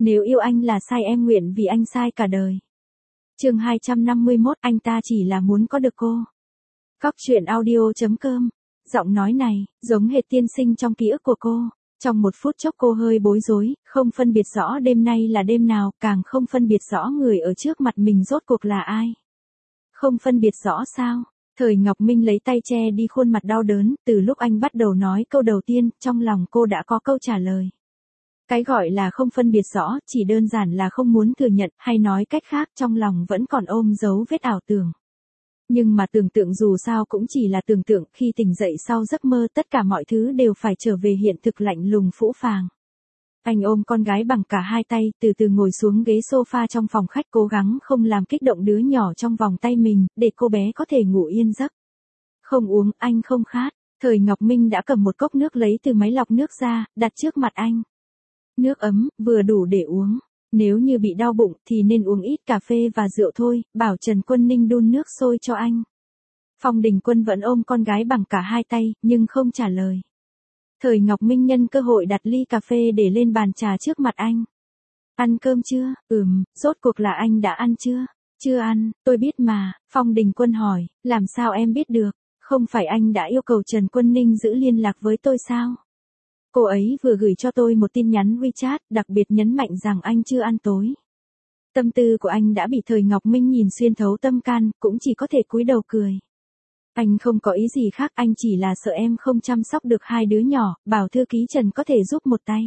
Nếu yêu anh là sai em nguyện vì anh sai cả đời. Chương 251, anh ta chỉ là muốn có được cô. Góc truyện audio.com. Giọng nói này, giống hệt tiên sinh trong ký ức của cô. Trong một phút chốc cô hơi bối rối, không phân biệt rõ đêm nay là đêm nào, càng không phân biệt rõ người ở trước mặt mình rốt cuộc là ai. Không phân biệt rõ sao? Thời Ngọc Minh lấy tay che đi khuôn mặt đau đớn, từ lúc anh bắt đầu nói câu đầu tiên, trong lòng cô đã có câu trả lời. Cái gọi là không phân biệt rõ, chỉ đơn giản là không muốn thừa nhận, hay nói cách khác trong lòng vẫn còn ôm dấu vết ảo tưởng. Nhưng mà tưởng tượng dù sao cũng chỉ là tưởng tượng, khi tỉnh dậy sau giấc mơ tất cả mọi thứ đều phải trở về hiện thực lạnh lùng phũ phàng. Anh ôm con gái bằng cả hai tay, từ từ ngồi xuống ghế sofa trong phòng khách cố gắng không làm kích động đứa nhỏ trong vòng tay mình, để cô bé có thể ngủ yên giấc. Không uống, anh không khát. Thời Ngọc Minh đã cầm một cốc nước lấy từ máy lọc nước ra, đặt trước mặt anh. Nước ấm, vừa đủ để uống. Nếu như bị đau bụng thì nên uống ít cà phê và rượu thôi, bảo Trần Quân Ninh đun nước sôi cho anh. Phong Đình Quân vẫn ôm con gái bằng cả hai tay, nhưng không trả lời. Thời Ngọc Minh nhân cơ hội đặt ly cà phê để lên bàn trà trước mặt anh. Ăn cơm chưa? Rốt cuộc là anh đã ăn chưa? Chưa ăn, tôi biết mà, Phong Đình Quân hỏi, làm sao em biết được? Không phải anh đã yêu cầu Trần Quân Ninh giữ liên lạc với tôi sao? Cô ấy vừa gửi cho tôi một tin nhắn WeChat, đặc biệt nhấn mạnh rằng anh chưa ăn tối. Tâm tư của anh đã bị Thời Ngọc Minh nhìn xuyên thấu tâm can, cũng chỉ có thể cúi đầu cười. Anh không có ý gì khác, anh chỉ là sợ em không chăm sóc được hai đứa nhỏ, bảo thư ký Trần có thể giúp một tay.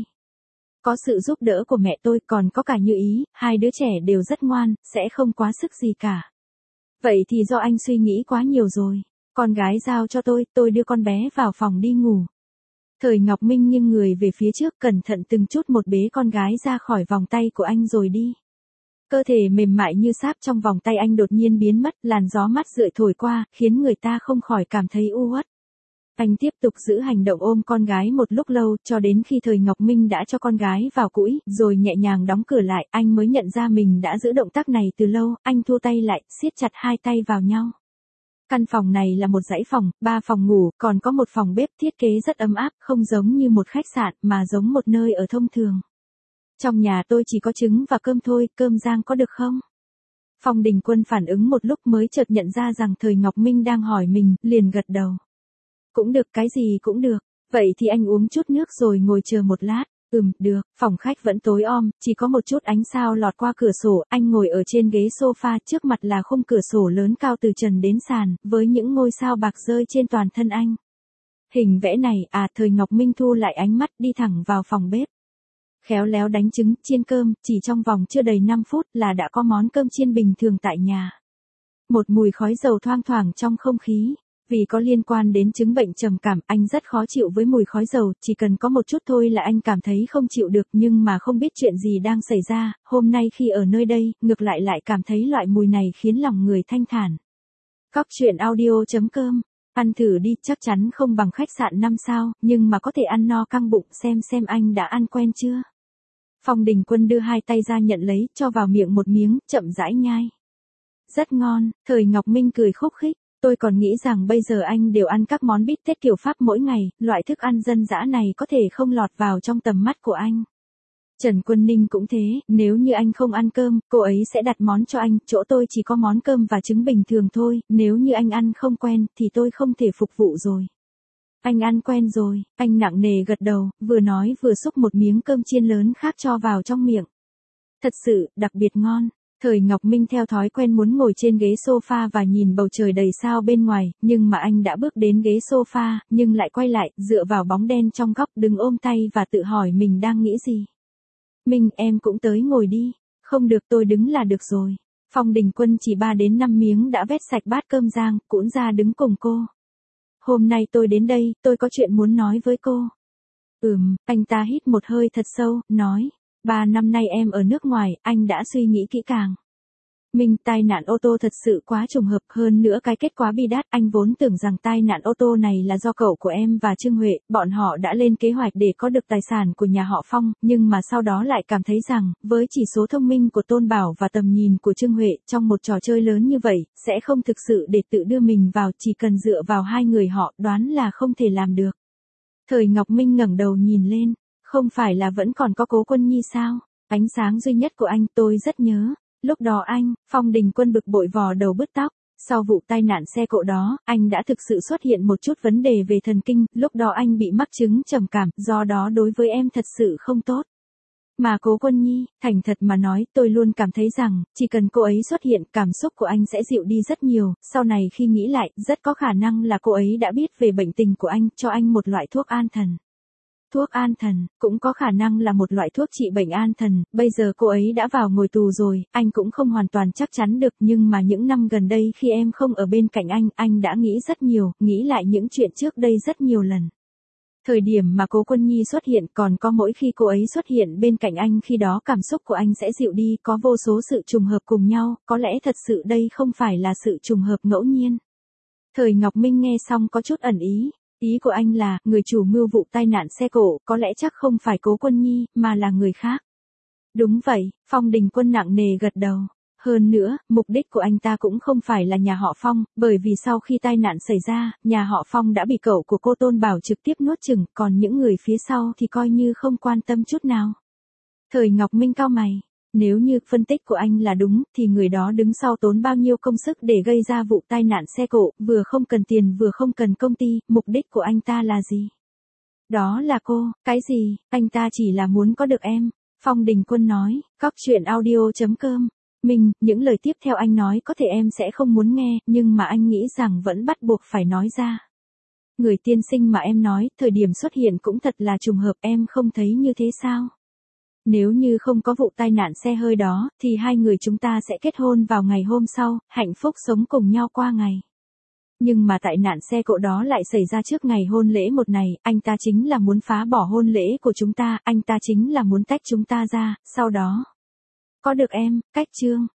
Có sự giúp đỡ của mẹ tôi, còn có cả Như Ý, hai đứa trẻ đều rất ngoan, sẽ không quá sức gì cả. Vậy thì do anh suy nghĩ quá nhiều rồi. Con gái giao cho tôi đưa con bé vào phòng đi ngủ. Thời Ngọc Minh nghiêng người về phía trước, cẩn thận từng chút một bế con gái ra khỏi vòng tay của anh rồi đi. Cơ thể mềm mại như sáp trong vòng tay anh đột nhiên biến mất, làn gió mát rượi thổi qua, khiến người ta không khỏi cảm thấy u uất. Anh tiếp tục giữ hành động ôm con gái một lúc lâu, cho đến khi Thời Ngọc Minh đã cho con gái vào cũi, rồi nhẹ nhàng đóng cửa lại, anh mới nhận ra mình đã giữ động tác này từ lâu, anh thu tay lại, siết chặt hai tay vào nhau. Căn phòng này là một dãy phòng, 3 phòng ngủ, còn có một phòng bếp thiết kế rất ấm áp, không giống như một khách sạn, mà giống một nơi ở thông thường. Trong nhà tôi chỉ có trứng và cơm thôi, cơm rang có được không? Phong Đình Quân phản ứng một lúc mới chợt nhận ra rằng Thời Ngọc Minh đang hỏi mình, liền gật đầu. Cũng được, cái gì cũng được. Vậy thì anh uống chút nước rồi ngồi chờ một lát. Được. Phòng khách vẫn tối om, chỉ có một chút ánh sao lọt qua cửa sổ, anh ngồi ở trên ghế sofa, trước mặt là khung cửa sổ lớn cao từ trần đến sàn, với những ngôi sao bạc rơi trên toàn thân anh. Hình vẽ này, Thời Ngọc Minh thu lại ánh mắt, đi thẳng vào phòng bếp. Khéo léo đánh trứng, chiên cơm, chỉ trong vòng chưa đầy 5 phút là đã có món cơm chiên bình thường tại nhà. Một mùi khói dầu thoang thoảng trong không khí. Vì có liên quan đến chứng bệnh trầm cảm, anh rất khó chịu với mùi khói dầu, chỉ cần có một chút thôi là anh cảm thấy không chịu được, nhưng mà không biết chuyện gì đang xảy ra, hôm nay khi ở nơi đây, ngược lại cảm thấy loại mùi này khiến lòng người thanh thản. Góc truyện audio.com. Ăn thử đi, chắc chắn không bằng khách sạn 5 sao, nhưng mà có thể ăn no căng bụng, xem anh đã ăn quen chưa. Phong Đình Quân đưa hai tay ra nhận lấy, cho vào miệng một miếng, chậm rãi nhai. Rất ngon. Thời Ngọc Minh cười khúc khích. Tôi còn nghĩ rằng bây giờ anh đều ăn các món bít tết kiểu Pháp mỗi ngày, loại thức ăn dân dã này có thể không lọt vào trong tầm mắt của anh. Trần Quân Ninh cũng thế, nếu như anh không ăn cơm, cô ấy sẽ đặt món cho anh, chỗ tôi chỉ có món cơm và trứng bình thường thôi, nếu như anh ăn không quen, thì tôi không thể phục vụ rồi. Anh ăn quen rồi, anh nặng nề gật đầu, vừa nói vừa xúc một miếng cơm chiên lớn khác cho vào trong miệng. Thật sự, đặc biệt ngon. Thời Ngọc Minh theo thói quen muốn ngồi trên ghế sofa và nhìn bầu trời đầy sao bên ngoài, nhưng mà anh đã bước đến ghế sofa, nhưng lại quay lại, dựa vào bóng đen trong góc, đứng ôm tay và tự hỏi mình đang nghĩ gì. Minh, em cũng tới ngồi đi. Không được, tôi đứng là được rồi. Phong Đình Quân chỉ 3 đến 5 miếng đã vét sạch bát cơm rang, cũng ra đứng cùng cô. Hôm nay tôi đến đây, tôi có chuyện muốn nói với cô. Anh ta hít một hơi thật sâu, nói. 3 năm nay em ở nước ngoài, anh đã suy nghĩ kỹ càng. Minh, tai nạn ô tô thật sự quá trùng hợp, hơn nữa cái kết quá bi đát, anh vốn tưởng rằng tai nạn ô tô này là do cậu của em và Trương Huệ, bọn họ đã lên kế hoạch để có được tài sản của nhà họ Phong, nhưng mà sau đó lại cảm thấy rằng, với chỉ số thông minh của Tôn Bảo và tầm nhìn của Trương Huệ, trong một trò chơi lớn như vậy, sẽ không thực sự để tự đưa mình vào, chỉ cần dựa vào hai người họ, đoán là không thể làm được. Thời Ngọc Minh ngẩng đầu nhìn lên. Không phải là vẫn còn có Cố Quân Nhi sao? Ánh sáng duy nhất của anh tôi rất nhớ. Lúc đó anh, Phong Đình Quân bực bội vò đầu bứt tóc. Sau vụ tai nạn xe cộ đó, anh đã thực sự xuất hiện một chút vấn đề về thần kinh, lúc đó anh bị mắc chứng trầm cảm, do đó đối với em thật sự không tốt. Mà Cố Quân Nhi, thành thật mà nói, tôi luôn cảm thấy rằng, chỉ cần cô ấy xuất hiện, cảm xúc của anh sẽ dịu đi rất nhiều, sau này khi nghĩ lại, rất có khả năng là cô ấy đã biết về bệnh tình của anh, cho anh một loại thuốc an thần. Thuốc an thần, cũng có khả năng là một loại thuốc trị bệnh an thần, bây giờ cô ấy đã vào ngồi tù rồi, anh cũng không hoàn toàn chắc chắn được, nhưng mà những năm gần đây khi em không ở bên cạnh anh đã nghĩ rất nhiều, nghĩ lại những chuyện trước đây rất nhiều lần. Thời điểm mà Cố Quân Nhi xuất hiện còn có mỗi khi cô ấy xuất hiện bên cạnh anh khi đó cảm xúc của anh sẽ dịu đi, có vô số sự trùng hợp cùng nhau, có lẽ thật sự đây không phải là sự trùng hợp ngẫu nhiên. Thời Ngọc Minh nghe xong có chút ẩn ý. Ý của anh là, người chủ mưu vụ tai nạn xe cộ, có lẽ chắc không phải Cố Quân Nhi, mà là người khác. Đúng vậy, Phong Đình Quân nặng nề gật đầu. Hơn nữa, mục đích của anh ta cũng không phải là nhà họ Phong, bởi vì sau khi tai nạn xảy ra, nhà họ Phong đã bị cậu của cô Tôn Bảo trực tiếp nuốt chửng, còn những người phía sau thì coi như không quan tâm chút nào. Thời Ngọc Minh cau mày. Nếu như phân tích của anh là đúng, thì người đó đứng sau tốn bao nhiêu công sức để gây ra vụ tai nạn xe cộ, vừa không cần tiền vừa không cần công ty, mục đích của anh ta là gì? Đó là cô, cái gì, anh ta chỉ là muốn có được em. Phong Đình Quân nói, Cóc Truyện Audio.com. Những lời tiếp theo anh nói có thể em sẽ không muốn nghe, nhưng mà anh nghĩ rằng vẫn bắt buộc phải nói ra. Người tiên sinh mà em nói, thời điểm xuất hiện cũng thật là trùng hợp, em không thấy như thế sao? Nếu như không có vụ tai nạn xe hơi đó, thì hai người chúng ta sẽ kết hôn vào ngày hôm sau, hạnh phúc sống cùng nhau qua ngày. Nhưng mà tại nạn xe cộ đó lại xảy ra trước ngày hôn lễ một ngày, anh ta chính là muốn phá bỏ hôn lễ của chúng ta, anh ta chính là muốn tách chúng ta ra, sau đó. Có được em, cách chương.